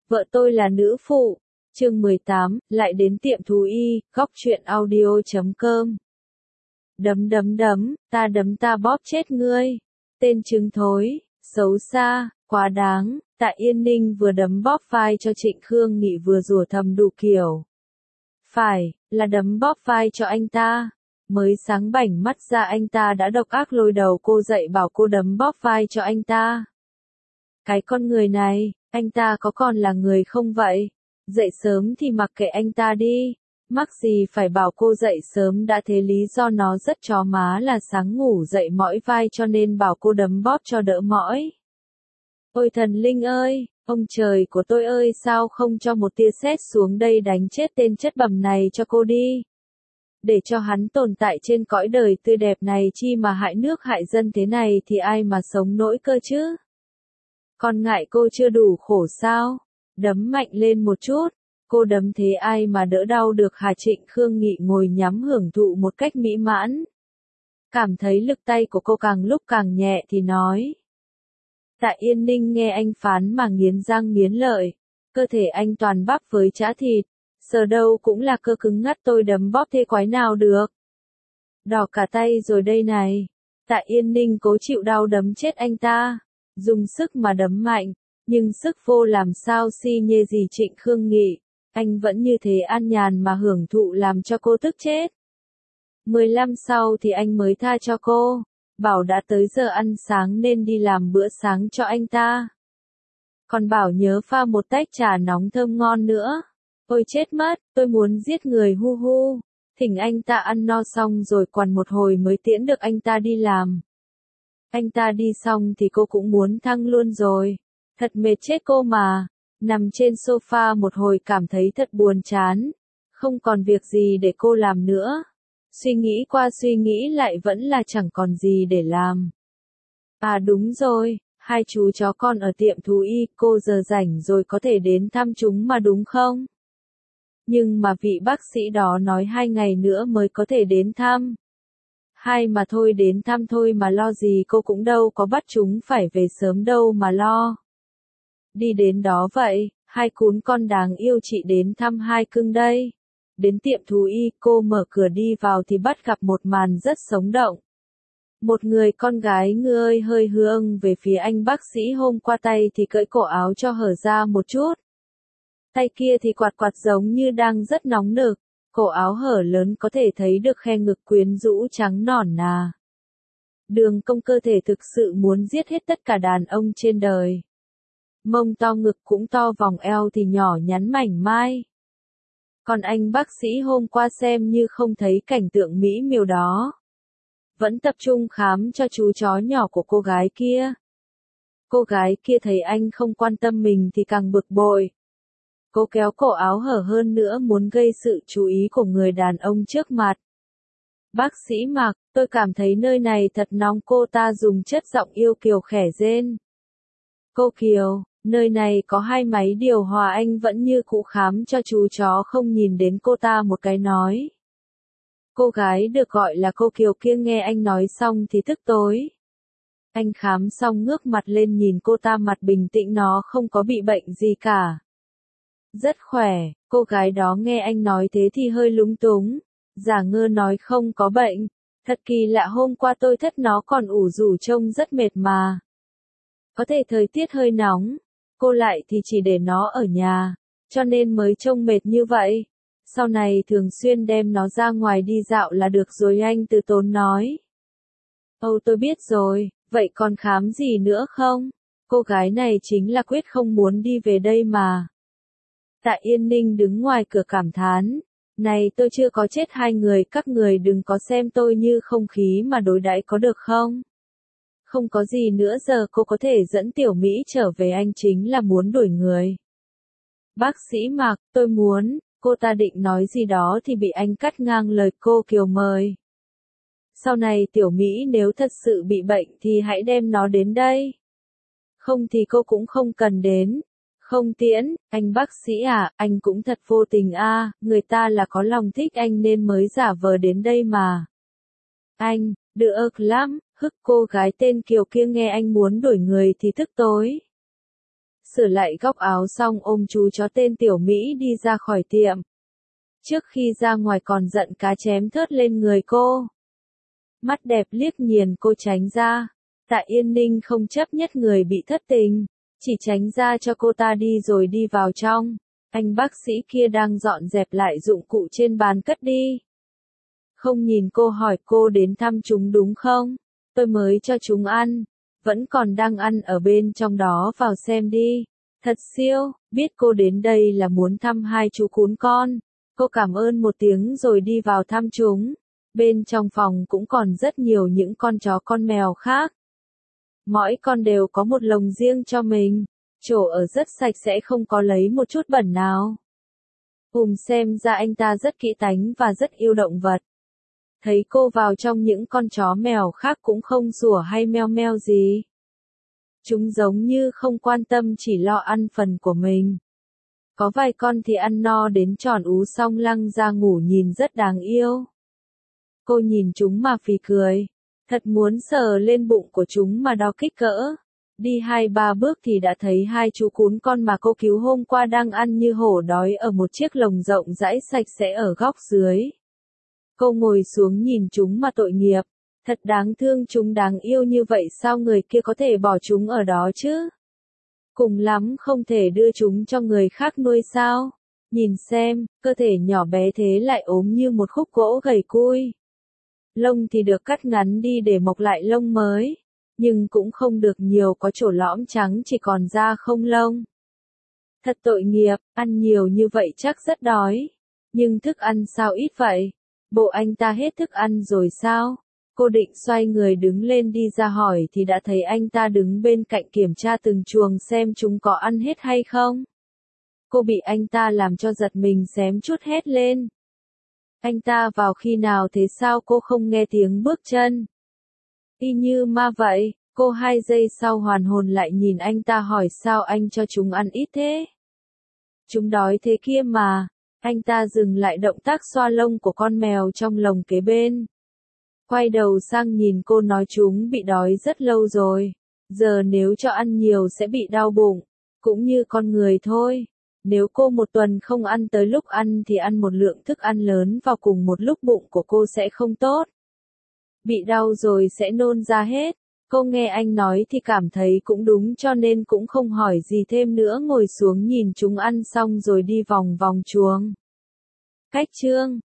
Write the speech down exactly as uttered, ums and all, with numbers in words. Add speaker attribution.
Speaker 1: Vợ tôi là nữ phụ. Chương mười tám, lại đến tiệm thú y, góc truyện audio chấm com. Đấm đấm đấm, ta đấm ta bóp chết ngươi. Tên trứng thối, xấu xa, quá đáng. Tạ Yên Ninh vừa đấm bóp vai cho Trịnh Khương Nghị vừa rủa thầm đủ kiểu. Phải, là đấm bóp vai cho anh ta. Mới sáng bảnh mắt ra anh ta đã độc ác lôi đầu cô dậy bảo cô đấm bóp vai cho anh ta. Cái con người này, anh ta có còn là người không vậy? Dậy sớm thì mặc kệ anh ta đi. Mắc gì phải bảo cô dậy sớm, đã thế lý do nó rất chó má là sáng ngủ dậy mỏi vai cho nên bảo cô đấm bóp cho đỡ mỏi. Ôi thần linh ơi, ông trời của tôi ơi, sao không cho một tia sét xuống đây đánh chết tên chất bẩm này cho cô đi. Để cho hắn tồn tại trên cõi đời tươi đẹp này, chi mà hại nước hại dân thế này thì ai mà sống nổi cơ chứ. Còn ngại cô chưa đủ khổ sao? Đấm mạnh lên một chút. Cô đấm thế ai mà đỡ đau được hả? Trịnh Khương Nghị ngồi nhắm hưởng thụ một cách mỹ mãn. Cảm thấy lực tay của cô càng lúc càng nhẹ thì nói. Tạ Yên Ninh nghe anh phán mà nghiến răng nghiến lợi. Cơ thể anh toàn bắp với chã thịt. Sờ đâu cũng là cơ cứng ngắt, tôi đấm bóp thế quái nào được. Đỏ cả tay rồi đây này. Tạ Yên Ninh cố chịu đau đấm chết anh ta. Dùng sức mà đấm mạnh. Nhưng sức vô làm sao si nhê gì Trịnh Khương Nghị. Anh vẫn như thế an nhàn mà hưởng thụ làm cho cô tức chết. mười lăm sau thì anh mới tha cho cô. Bảo đã tới giờ ăn sáng nên đi làm bữa sáng cho anh ta. Còn bảo nhớ pha một tách trà nóng thơm ngon nữa. Ôi chết mất, tôi muốn giết người hu hu. Thỉnh anh ta ăn no xong rồi quằn một hồi mới tiễn được anh ta đi làm. Anh ta đi xong thì cô cũng muốn thăng luôn rồi. Thật mệt chết cô mà. Nằm trên sofa một hồi cảm thấy thật buồn chán. Không còn việc gì để cô làm nữa. Suy nghĩ qua suy nghĩ lại vẫn là chẳng còn gì để làm. À đúng rồi, hai chú chó con ở tiệm thú y, cô giờ rảnh rồi có thể đến thăm chúng mà đúng không? Nhưng mà vị bác sĩ đó nói hai ngày nữa mới có thể đến thăm. Hai mà thôi, đến thăm thôi mà lo gì, cô cũng đâu có bắt chúng phải về sớm đâu mà lo. Đi đến đó vậy, hai cún con đáng yêu chị đến thăm hai cưng đây. Đến tiệm thú y, cô mở cửa đi vào thì bắt gặp một màn rất sống động. Một người con gái ngơ ơi hơi hướng về phía anh bác sĩ hôm qua, tay thì cởi cổ áo cho hở ra một chút. Tay kia thì quạt quạt giống như đang rất nóng nực, cổ áo hở lớn có thể thấy được khe ngực quyến rũ trắng nõn nà. Đường cong cơ thể thực sự muốn giết hết tất cả đàn ông trên đời. Mông to, ngực cũng to, vòng eo thì nhỏ nhắn mảnh mai. Còn anh bác sĩ hôm qua xem như không thấy cảnh tượng mỹ miều đó. Vẫn tập trung khám cho chú chó nhỏ của cô gái kia. Cô gái kia thấy anh không quan tâm mình thì càng bực bội. Cô kéo cổ áo hở hơn nữa muốn gây sự chú ý của người đàn ông trước mặt. Bác sĩ Mạc, tôi cảm thấy nơi này thật nóng, cô ta dùng chất giọng yêu kiều khẽ rên. Cô Kiều, nơi này có hai máy điều hòa, anh vẫn như cũ khám cho chú chó không nhìn đến cô ta một cái nói. Cô gái được gọi là cô Kiều kia nghe anh nói xong thì tức tối. Anh khám xong ngước mặt lên nhìn cô ta, mặt bình tĩnh, nó không có bị bệnh gì cả. Rất khỏe. Cô gái đó nghe anh nói thế thì hơi lúng túng. Giả ngơ nói không có bệnh. Thật kỳ lạ, hôm qua tôi thất nó còn ủ rủ trông rất mệt mà. Có thể thời tiết hơi nóng. Cô lại thì chỉ để nó ở nhà. Cho nên mới trông mệt như vậy. Sau này thường xuyên đem nó ra ngoài đi dạo là được rồi, anh từ tốn nói. Âu tôi biết rồi, vậy còn khám gì nữa không? Cô gái này chính là quyết không muốn đi về đây mà. Tạ Yên Ninh đứng ngoài cửa cảm thán. Này, tôi chưa có chết hai người, các người đừng có xem tôi như không khí mà đối đãi có được không? Không có gì nữa, giờ cô có thể dẫn Tiểu Mỹ trở về, anh chính là muốn đuổi người. Bác sĩ Mạc, tôi muốn, cô ta định nói gì đó thì bị anh cắt ngang lời. Cô Kiều mời. Sau này Tiểu Mỹ nếu thật sự bị bệnh thì hãy đem nó đến đây. Không thì cô cũng không cần đến. Không tiễn, anh bác sĩ à, anh cũng thật vô tình a, à, người ta là có lòng thích anh nên mới giả vờ đến đây mà. Anh, được lắm, hức. Cô gái tên Kiều kia nghe anh muốn đuổi người thì tức tối. Sửa lại góc áo xong ôm chú chó tên Tiểu Mỹ đi ra khỏi tiệm. Trước khi ra ngoài còn giận cá chém thớt lên người cô. Mắt đẹp liếc nhìn cô tránh ra. Tạ Yên Ninh không chấp nhất người bị thất tình, chỉ tránh ra cho cô ta đi rồi đi vào trong. Anh bác sĩ kia đang dọn dẹp lại dụng cụ trên bàn cất đi. Không nhìn cô hỏi cô đến thăm chúng đúng không? Tôi mới cho chúng ăn. Vẫn còn đang ăn ở bên trong đó, vào xem đi. Thật siêu, biết cô đến đây là muốn thăm hai chú cún con. Cô cảm ơn một tiếng rồi đi vào thăm chúng. Bên trong phòng cũng còn rất nhiều những con chó con mèo khác. Mỗi con đều có một lồng riêng cho mình. Chỗ ở rất sạch sẽ, không có lấy một chút bẩn nào. Hùng xem ra anh ta rất kỹ tánh và rất yêu động vật. Thấy cô vào trong, những con chó mèo khác cũng không sủa hay meo meo gì. Chúng giống như không quan tâm, chỉ lo ăn phần của mình. Có vài con thì ăn no đến tròn ú xong lăng ra ngủ, nhìn rất đáng yêu. Cô nhìn chúng mà phì cười. Thật muốn sờ lên bụng của chúng mà đo kích cỡ. Đi hai ba bước thì đã thấy hai chú cún con mà cô cứu hôm qua đang ăn như hổ đói ở một chiếc lồng rộng rãi sạch sẽ ở góc dưới. Cô ngồi xuống nhìn chúng mà tội nghiệp. Thật đáng thương, chúng đáng yêu như vậy sao người kia có thể bỏ chúng ở đó chứ? Cùng lắm không thể đưa chúng cho người khác nuôi sao? Nhìn xem, cơ thể nhỏ bé thế lại ốm như một khúc gỗ gầy cui. Lông thì được cắt ngắn đi để mọc lại lông mới. Nhưng cũng không được nhiều, có chỗ lõm trắng, chỉ còn da không lông. Thật tội nghiệp, ăn nhiều như vậy chắc rất đói. Nhưng thức ăn sao ít vậy? Bộ anh ta hết thức ăn rồi sao? Cô định xoay người đứng lên đi ra hỏi thì đã thấy anh ta đứng bên cạnh kiểm tra từng chuồng xem chúng có ăn hết hay không. Cô bị anh ta làm cho giật mình, xém chút hét lên. Anh ta vào khi nào thế, sao cô không nghe tiếng bước chân? Y như ma vậy, cô hai giây sau hoàn hồn lại nhìn anh ta hỏi sao anh cho chúng ăn ít thế? Chúng đói thế kia mà. Anh ta dừng lại động tác xoa lông của con mèo trong lồng kế bên. Quay đầu sang nhìn cô nói chúng bị đói rất lâu rồi. Giờ nếu cho ăn nhiều sẽ bị đau bụng. Cũng như con người thôi. Nếu cô một tuần không ăn tới lúc ăn thì ăn một lượng thức ăn lớn vào cùng một lúc, bụng của cô sẽ không tốt. Bị đau rồi sẽ nôn ra hết. Cô nghe anh nói thì cảm thấy cũng đúng, cho nên cũng không hỏi gì thêm nữa, ngồi xuống nhìn chúng ăn xong rồi đi vòng vòng chuồng. Cách chương